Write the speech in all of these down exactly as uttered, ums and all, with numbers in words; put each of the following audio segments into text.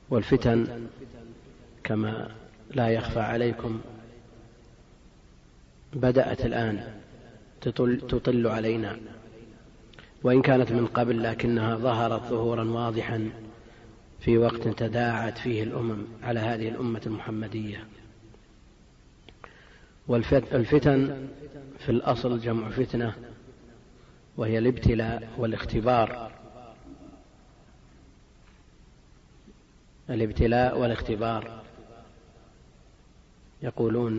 والفتن كما لا يخفى عليكم بدأت الآن تطل, تطل علينا، وإن كانت من قبل لكنها ظهرت ظهورا واضحا في وقت تداعت فيه الأمم على هذه الأمة المحمدية. والفتن في الأصل جمع فتنة، وهي الابتلاء والاختبار. الابتلاء والاختبار يقولون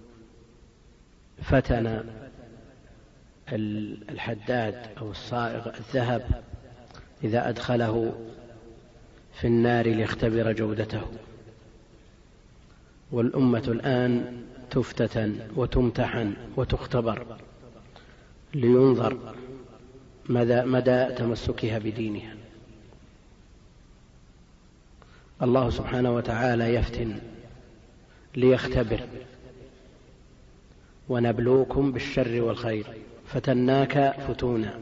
فتن الحداد أو الصائغ الذهب إذا أدخله في النار ليختبر جودته. والأمة الآن تفتتن وتمتحن وتختبر لينظر مدى, مدى تمسكها بدينها. الله سبحانه وتعالى يفتن ليختبر: ونبلوكم بالشر والخير فتناك فتونا.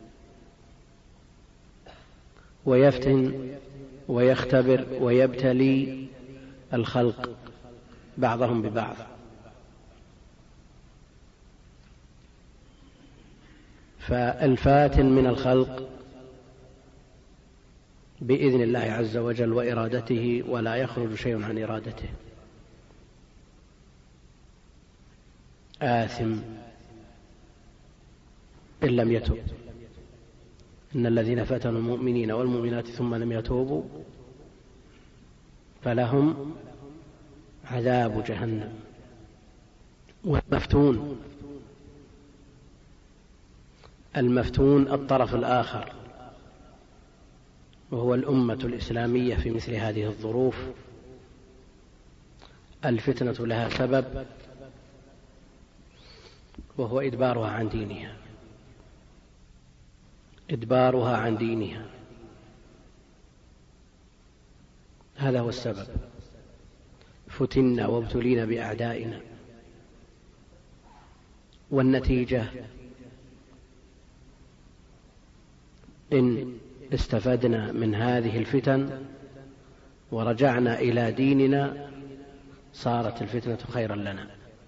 ويفتن ويختبر ويبتلي الخلق بعضهم ببعض. فالفاتن من الخلق بإذن الله عز وجل وإرادته، ولا يخرج شيء عن إرادته. آثم إن لم يتب. إن الذين فتنوا المؤمنين والمؤمنات ثم لم يتوبوا فلهم عذاب جهنم. والمفتون المفتون الطرف الآخر، وهو الأمة الإسلامية في مثل هذه الظروف. الفتنة لها سبب، وهو إدبارها عن دينها إدبارها عن دينها هذا هو السبب. فتنا وابتلينا بأعدائنا، والنتيجة إن استفدنا من هذه الفتن ورجعنا إلى ديننا صارت الفتنة خيرا لنا،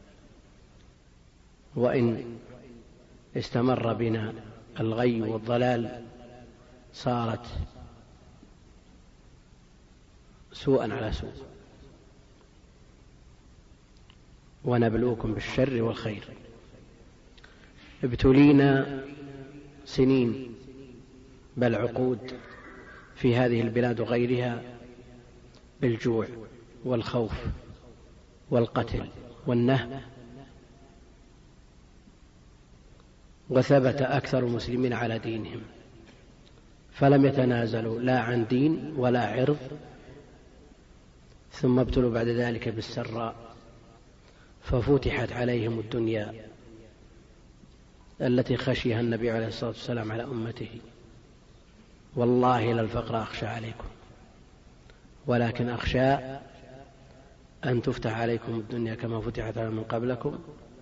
وإن استمر بنا الغي والضلال صارت سوءا على سوء. ونبلوكم بالشر والخير. ابتلينا سنين بل عقود في هذه البلاد وغيرها بالجوع والخوف والقتل والنهب، وثبت أكثر المسلمين على دينهم فلم يتنازلوا لا عن دين ولا عرض، ثم ابتلوا بعد ذلك بالسراء ففتحت عليهم الدنيا التي خشيها النبي عليه الصلاة والسلام على أمته: والله لا الفقر أخشى عليكم ولكن أخشى أن تفتح عليكم الدنيا كما فتحت على من قبلكم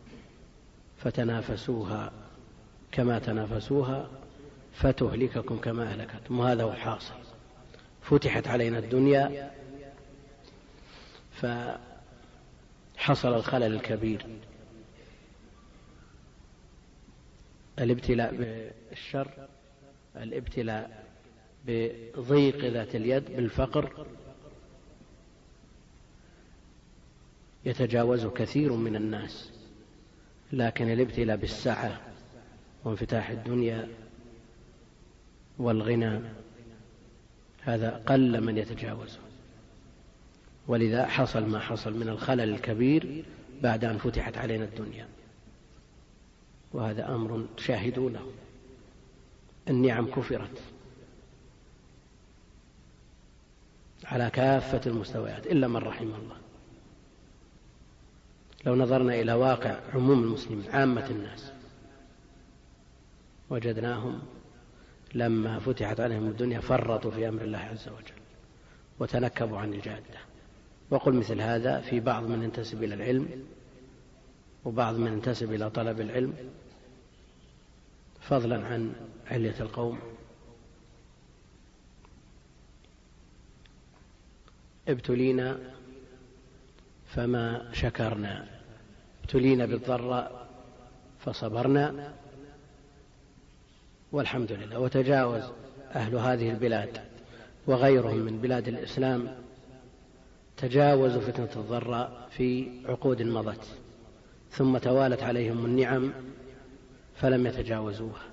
فتنافسوها كما تنافسوها فتهلككم كما أهلكتم. وهذا هو الحاصل. فتحت علينا الدنيا فحصل الخلل الكبير. الابتلاء بالشر، الابتلاء بضيق ذات اليد، بالفقر، يتجاوز كثير من الناس، لكن الابتلاء بالسعة وانفتاح الدنيا والغنى هذا قل من يتجاوزه. ولذا حصل ما حصل من الخلل الكبير بعد أن فتحت علينا الدنيا، وهذا أمر تشاهدونه. النعم كفرت على كافة المستويات إلا من رحم الله. لو نظرنا إلى واقع عموم المسلمين عامة الناس وجدناهم لما فتحت عليهم الدنيا فرطوا في أمر الله عز وجل وتنكبوا عن الجادة. وقل مثل هذا في بعض من ينتسب إلى العلم وبعض من ينتسب إلى طلب العلم، فضلا عن علية القوم. ابتلينا فما شكرنا، ابتلينا بالضراء فصبرنا والحمد لله. وتجاوز أهل هذه البلاد وغيرهم من بلاد الإسلام تجاوزوا فتنة الضراء في عقود مضت، ثم توالت عليهم النعم فلم يتجاوزوها،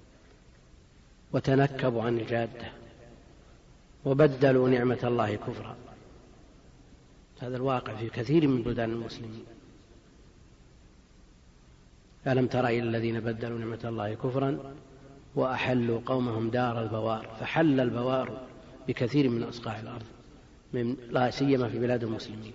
وتنكبوا عن الجادة وبدلوا نعمة الله كفرا. هذا الواقع في كثير من بلدان المسلمين. ألم تر إلى الذين بدلوا نعمة الله كفرا وأحلوا قومهم دار البوار، فحل البوار بكثير من أصقاع الأرض، من لا سيما في بلاد المسلمين.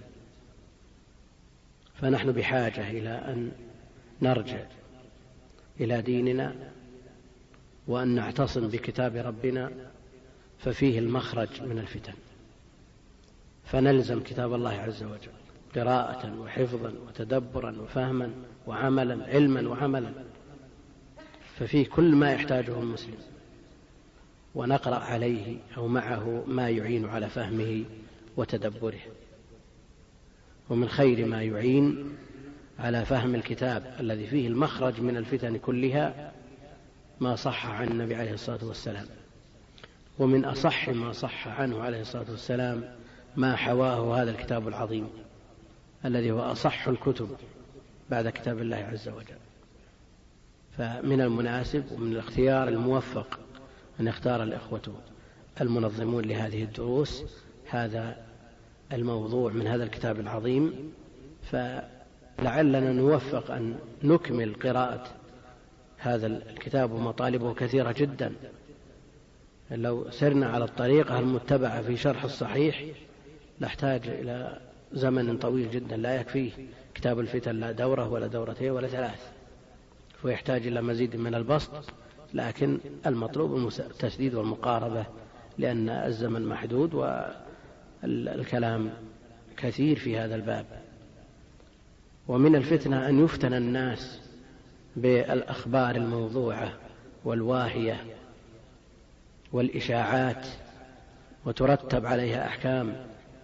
فنحن بحاجة إلى أن نرجع إلى ديننا وأن نعتصم بكتاب ربنا، ففيه المخرج من الفتن، فنلزم كتاب الله عز وجل قراءة وحفظا وتدبرا وفهما وعملا، علما وعملا، ففيه كل ما يحتاجه المسلم، ونقرأ عليه أو معه ما يعين على فهمه وتدبره. ومن خير ما يعين على فهم الكتاب الذي فيه المخرج من الفتن كلها ما صح عن النبي عليه الصلاة والسلام، ومن أصح ما صح عنه عليه الصلاة والسلام ما حواه هذا الكتاب العظيم الذي هو أصح الكتب بعد كتاب الله عز وجل. فمن المناسب ومن الاختيار الموفق أن يختار الإخوة المنظمون لهذه الدروس هذا الموضوع من هذا الكتاب العظيم، فلعلنا نوفق أن نكمل قراءة هذا الكتاب، ومطالبه كثيرة جدا. لو سرنا على الطريقة المتبعة في شرح الصحيح نحتاج إلى زمن طويل جدا، لا يكفيه كتاب الفتن لا دورة ولا دورتين ولا ثلاث، ويحتاج إلى مزيد من البسط، لكن المطلوب التسديد والمقاربة لأن الزمن محدود والكلام كثير في هذا الباب. ومن الفتنة أن يفتن الناس بالأخبار الموضوعة والواهية والإشاعات وترتب عليها أحكام،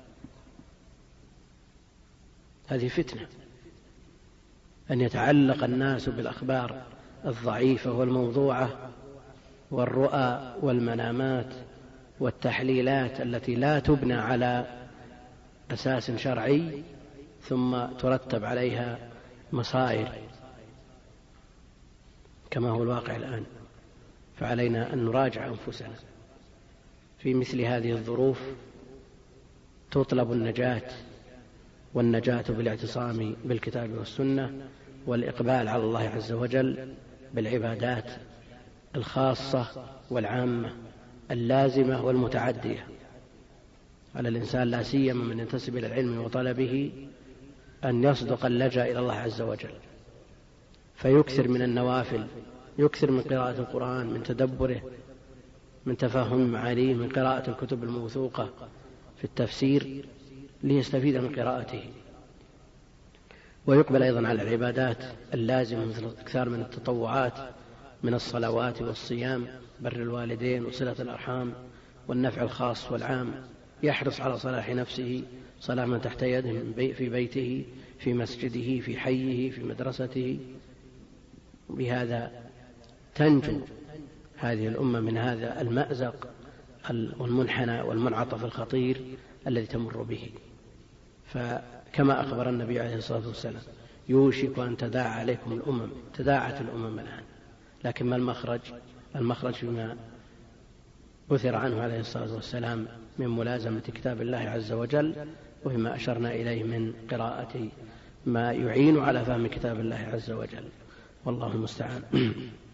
هذه فتنة. أن يتعلق الناس بالأخبار الضعيفة والموضوعة والرؤى والمنامات والتحليلات التي لا تبنى على أساس شرعي، ثم ترتب عليها مصائر كما هو الواقع الآن. فعلينا أن نراجع أنفسنا في مثل هذه الظروف. تطلب النجاة، والنجاة بالاعتصام بالكتاب والسنة والإقبال على الله عز وجل بالعبادات الخاصة والعامة اللازمة والمتعدية. على الإنسان لا سيما من ينتسب إلى العلم وطلبه أن يصدق اللجأ إلى الله عز وجل، فيكثر من النوافل، يكثر من قراءة القرآن، من تدبره، من تفهم معانيه، من قراءة الكتب الموثوقة في التفسير ليستفيد من قراءته. ويقبل أيضا على العبادات اللازمة مثل الإكثار من التطوعات من الصلوات والصيام، بر الوالدين وصلة الأرحام والنفع الخاص والعام. يحرص على صلاح نفسه، صلاح من تحت يده في بيته، في مسجده، في حيه، في مدرسته. بهذا تنجو هذه الأمة من هذا المأزق والمنحنى والمنعطف الخطير الذي تمر به. فكما أخبر النبي عليه الصلاة والسلام يوشك أن تداعى عليكم الأمم، تداعت الأمم الآن، لكن ما المخرج؟ المخرج فيما أثر عنه عليه الصلاة والسلام من ملازمة كتاب الله عز وجل، وفيما أشرنا إليه من قراءة ما يعين على فهم كتاب الله عز وجل، والله المستعان.